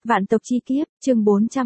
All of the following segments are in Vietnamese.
Vạn tộc chi kiếp, chương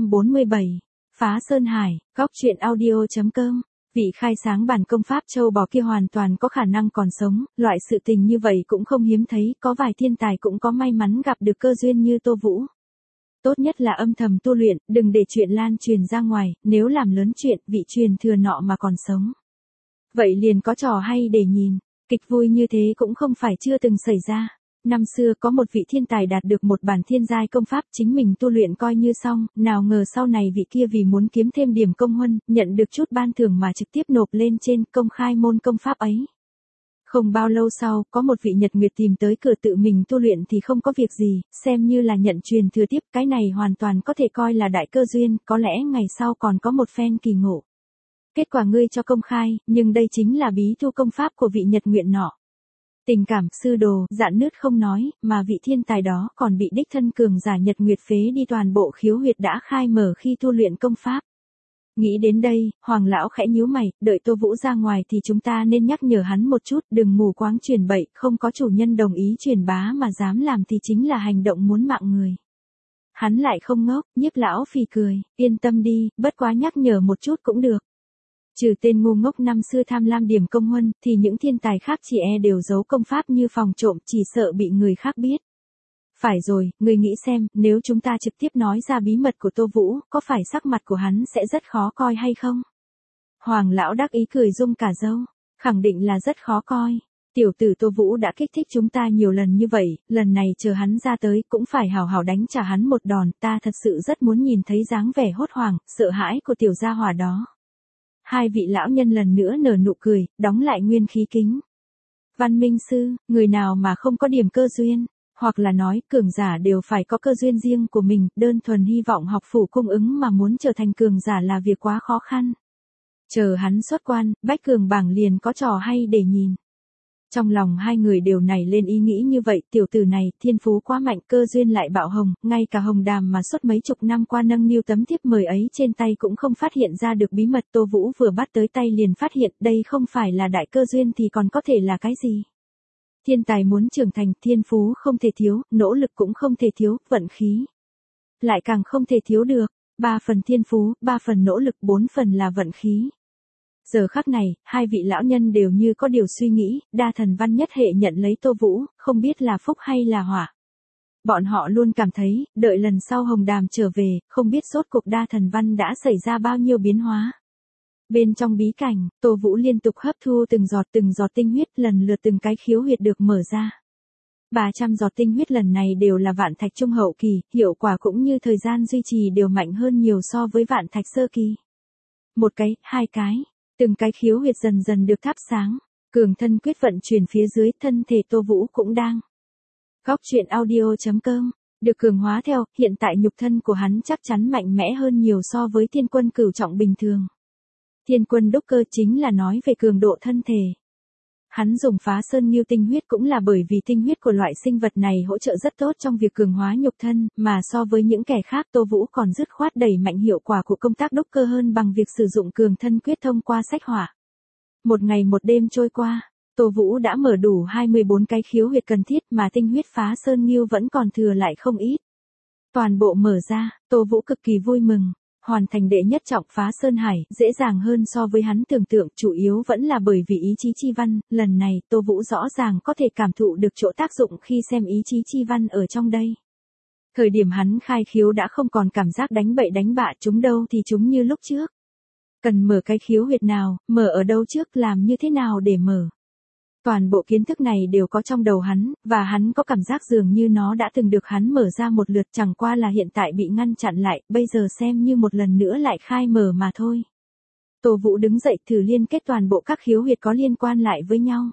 447. Phá Sơn Hải, góc truyện audio.com. Vị khai sáng bản công pháp châu bò kia hoàn toàn có khả năng còn sống, loại sự tình như vậy cũng không hiếm thấy, có vài thiên tài cũng có may mắn gặp được cơ duyên như Tô Vũ. Tốt nhất là âm thầm tu luyện, đừng để chuyện lan truyền ra ngoài, nếu làm lớn chuyện, vị truyền thừa nọ mà còn sống. Vậy liền có trò hay để nhìn, kịch vui như thế cũng không phải chưa từng xảy ra. Năm xưa có một vị thiên tài đạt được một bản thiên giai công pháp chính mình tu luyện coi như xong, nào ngờ sau này vị kia vì muốn kiếm thêm điểm công huân, nhận được chút ban thưởng mà trực tiếp nộp lên trên công khai môn công pháp ấy. Không bao lâu sau, có một vị nhật nguyệt tìm tới cửa tự mình tu luyện thì không có việc gì, xem như là nhận truyền thừa tiếp, cái này hoàn toàn có thể coi là đại cơ duyên, có lẽ ngày sau còn có một phen kỳ ngộ. Kết quả ngươi cho công khai, nhưng đây chính là bí tu công pháp của vị nhật nguyện nọ. Tình cảm, sư đồ, dạn nứt không nói, mà vị thiên tài đó còn bị đích thân cường giả nhật nguyệt phế đi toàn bộ khiếu huyệt đã khai mở khi tu luyện công pháp. Nghĩ đến đây, Hoàng lão khẽ nhíu mày, đợi Tô Vũ ra ngoài thì chúng ta nên nhắc nhở hắn một chút, đừng mù quáng truyền bậy, không có chủ nhân đồng ý truyền bá mà dám làm thì chính là hành động muốn mạng người. Hắn lại không ngốc, Nhiếp lão phì cười, yên tâm đi, bất quá nhắc nhở một chút cũng được. Trừ tên ngu ngốc năm xưa tham lam điểm công huân, thì những thiên tài khác chỉ đều giấu công pháp như phòng trộm, chỉ sợ bị người khác biết. Phải rồi, người nghĩ xem, nếu chúng ta trực tiếp nói ra bí mật của Tô Vũ, có phải sắc mặt của hắn sẽ rất khó coi hay không? Hoàng lão đắc ý cười rung cả râu, khẳng định là rất khó coi. Tiểu tử Tô Vũ đã kích thích chúng ta nhiều lần như vậy, lần này chờ hắn ra tới cũng phải hào hào đánh trả hắn một đòn, ta thật sự rất muốn nhìn thấy dáng vẻ hốt hoảng, sợ hãi của tiểu gia hỏa đó. Hai vị lão nhân lần nữa nở nụ cười, đóng lại nguyên khí kính. Văn Minh Sư, người nào mà không có điểm cơ duyên, hoặc là nói cường giả đều phải có cơ duyên riêng của mình, đơn thuần hy vọng học phủ cung ứng mà muốn trở thành cường giả là việc quá khó khăn. Chờ hắn xuất quan, bách cường bảng liền có trò hay để nhìn. Trong lòng hai người đều nảy lên ý nghĩ như vậy, tiểu tử này, thiên phú quá mạnh, cơ duyên lại bạo hồng, ngay cả Hồng Đàm mà suốt mấy chục năm qua nâng niu tấm thiếp mời ấy trên tay cũng không phát hiện ra được bí mật, Tô Vũ vừa bắt tới tay liền phát hiện, đây không phải là đại cơ duyên thì còn có thể là cái gì. Thiên tài muốn trưởng thành, thiên phú không thể thiếu, nỗ lực cũng không thể thiếu, vận khí lại càng không thể thiếu được, 3 phần thiên phú, 3 phần nỗ lực, 4 phần là vận khí. Giờ khắc này, hai vị lão nhân đều như có điều suy nghĩ, đa thần văn nhất hệ nhận lấy Tô Vũ, không biết là phúc hay là họa. Bọn họ luôn cảm thấy, đợi lần sau Hồng Đàm trở về, không biết rốt cuộc đa thần văn đã xảy ra bao nhiêu biến hóa. Bên trong bí cảnh, Tô Vũ liên tục hấp thu từng giọt tinh huyết, lần lượt từng cái khiếu huyệt được mở ra. 300 giọt tinh huyết lần này đều là vạn thạch trung hậu kỳ, hiệu quả cũng như thời gian duy trì đều mạnh hơn nhiều so với vạn thạch sơ kỳ. Một cái, hai cái. Từng cái khiếu huyệt dần dần được thắp sáng, cường thân quyết vận chuyển phía dưới, thân thể Tô Vũ cũng đang. Góc truyện audio.com, được cường hóa theo, hiện tại nhục thân của hắn chắc chắn mạnh mẽ hơn nhiều so với thiên quân cửu trọng bình thường. Thiên quân đúc cơ chính là nói về cường độ thân thể. Hắn dùng Phá Sơn Nghiêu tinh huyết cũng là bởi vì tinh huyết của loại sinh vật này hỗ trợ rất tốt trong việc cường hóa nhục thân, mà so với những kẻ khác Tô Vũ còn dứt khoát đẩy mạnh hiệu quả của công tác đúc cơ hơn bằng việc sử dụng cường thân quyết thông qua sách họa. Một ngày một đêm trôi qua, Tô Vũ đã mở đủ 24 cái khiếu huyệt cần thiết mà tinh huyết Phá Sơn Nghiêu vẫn còn thừa lại không ít. Toàn bộ mở ra, Tô Vũ cực kỳ vui mừng. Hoàn thành đệ nhất trọng Phá Sơn Hải, dễ dàng hơn so với hắn tưởng tượng, chủ yếu vẫn là bởi vì ý chí chi văn, lần này Tô Vũ rõ ràng có thể cảm thụ được chỗ tác dụng khi xem ý chí chi văn ở trong đây. Thời điểm hắn khai khiếu đã không còn cảm giác đánh bậy đánh bạ, chúng đâu thì chúng như lúc trước. Cần mở cái khiếu huyệt nào, mở ở đâu trước, làm như thế nào để mở. Toàn bộ kiến thức này đều có trong đầu hắn, và hắn có cảm giác dường như nó đã từng được hắn mở ra một lượt, chẳng qua là hiện tại bị ngăn chặn lại, bây giờ xem như một lần nữa lại khai mở mà thôi. Tô Vũ đứng dậy thử liên kết toàn bộ các khiếu huyệt có liên quan lại với nhau.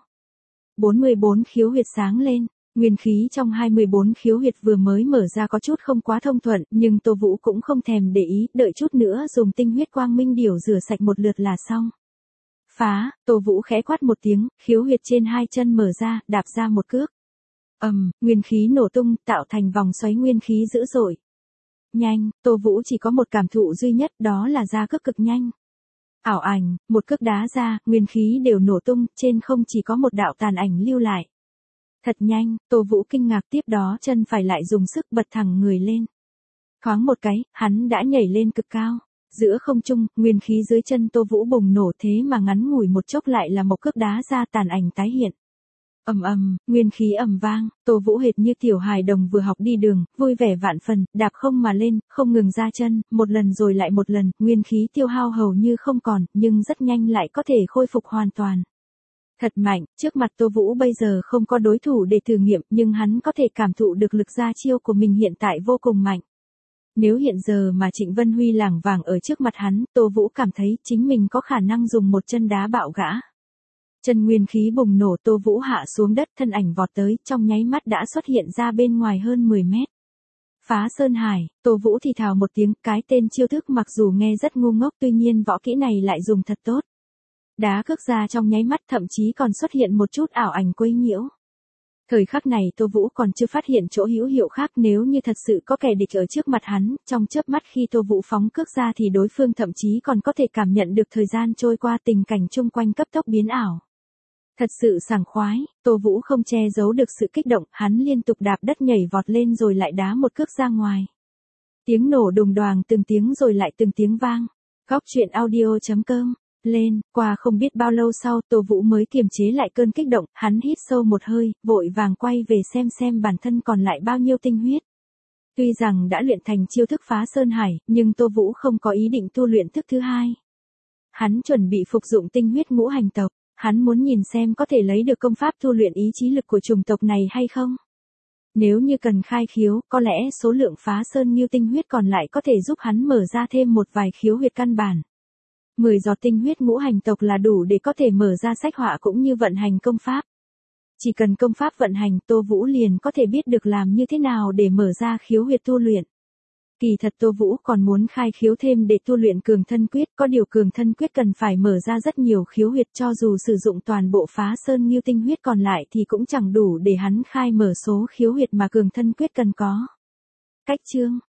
44 khiếu huyệt sáng lên, nguyên khí trong 24 khiếu huyệt vừa mới mở ra có chút không quá thông thuận, nhưng Tô Vũ cũng không thèm để ý, đợi chút nữa dùng tinh huyết quang minh điểu rửa sạch một lượt là xong. Phá, Tô Vũ khẽ quát một tiếng, khiếu huyệt trên hai chân mở ra, đạp ra một cước. Nguyên khí nổ tung, tạo thành vòng xoáy nguyên khí dữ dội. Nhanh, Tô Vũ chỉ có một cảm thụ duy nhất, đó là ra cước cực nhanh. Ảo ảnh, một cước đá ra, nguyên khí đều nổ tung, trên không chỉ có một đạo tàn ảnh lưu lại. Thật nhanh, Tô Vũ kinh ngạc, tiếp đó chân phải lại dùng sức bật thẳng người lên. Thoáng một cái, hắn đã nhảy lên cực cao. Giữa không trung, nguyên khí dưới chân Tô Vũ bùng nổ thế mà ngắn ngủi một chốc lại là một cước đá ra tàn ảnh tái hiện. Ầm ầm, nguyên khí ầm vang, Tô Vũ hệt như tiểu hài đồng vừa học đi đường, vui vẻ vạn phần, đạp không mà lên, không ngừng ra chân, một lần rồi lại một lần, nguyên khí tiêu hao hầu như không còn, nhưng rất nhanh lại có thể khôi phục hoàn toàn. Thật mạnh, trước mặt Tô Vũ bây giờ không có đối thủ để thử nghiệm, nhưng hắn có thể cảm thụ được lực ra chiêu của mình hiện tại vô cùng mạnh. Nếu hiện giờ mà Trịnh Vân Huy lảng vảng ở trước mặt hắn, Tô Vũ cảm thấy chính mình có khả năng dùng một chân đá bạo gã. Chân nguyên khí bùng nổ, Tô Vũ hạ xuống đất, thân ảnh vọt tới, trong nháy mắt đã xuất hiện ra bên ngoài hơn 10 mét. Phá Sơn Hải, Tô Vũ thì thào một tiếng, cái tên chiêu thức mặc dù nghe rất ngu ngốc tuy nhiên võ kỹ này lại dùng thật tốt. Đá cước ra trong nháy mắt thậm chí còn xuất hiện một chút ảo ảnh quấy nhiễu. Thời khắc này Tô Vũ còn chưa phát hiện chỗ hữu hiệu khác, nếu như thật sự có kẻ địch ở trước mặt hắn, trong chớp mắt khi Tô Vũ phóng cước ra thì đối phương thậm chí còn có thể cảm nhận được thời gian trôi qua, tình cảnh chung quanh cấp tốc biến ảo. Thật sự sảng khoái, Tô Vũ không che giấu được sự kích động, hắn liên tục đạp đất nhảy vọt lên rồi lại đá một cước ra ngoài. Tiếng nổ đùng đoàng từng tiếng rồi lại từng tiếng vang. Góc truyện audio.com lên, qua không biết bao lâu sau Tô Vũ mới kiềm chế lại cơn kích động, hắn hít sâu một hơi, vội vàng quay về xem bản thân còn lại bao nhiêu tinh huyết. Tuy rằng đã luyện thành chiêu thức Phá Sơn Hải, nhưng Tô Vũ không có ý định tu luyện thức thứ hai. Hắn chuẩn bị phục dụng tinh huyết ngũ hành tộc, hắn muốn nhìn xem có thể lấy được công pháp tu luyện ý chí lực của chủng tộc này hay không. Nếu như cần khai khiếu, có lẽ số lượng Phá Sơn Ngưu tinh huyết còn lại có thể giúp hắn mở ra thêm một vài khiếu huyệt căn bản. 10 giọt tinh huyết ngũ hành tộc là đủ để có thể mở ra sách họa cũng như vận hành công pháp. Chỉ cần công pháp vận hành, Tô Vũ liền có thể biết được làm như thế nào để mở ra khiếu huyệt tu luyện. Kỳ thật Tô Vũ còn muốn khai khiếu thêm để tu luyện cường thân quyết, có điều cường thân quyết cần phải mở ra rất nhiều khiếu huyệt, cho dù sử dụng toàn bộ Phá Sơn Ngưu tinh huyết còn lại thì cũng chẳng đủ để hắn khai mở số khiếu huyệt mà cường thân quyết cần có. Cách chương